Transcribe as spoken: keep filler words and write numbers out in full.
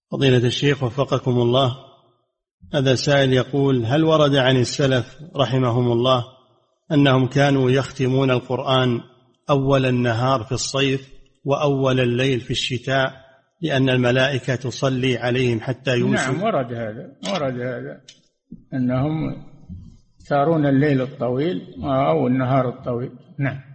فضيلة الشيخ وفقكم الله، هذا سائل يقول: هل ورد عن السلف رحمهم الله أنهم كانوا يختمون القرآن أول النهار في الصيف وأول الليل في الشتاء لأن الملائكة تصلي عليهم حتى يوسف؟ نعم، ورد هذا، ورد هذا أنهم يختارون الليل الطويل أو النهار الطويل. نعم.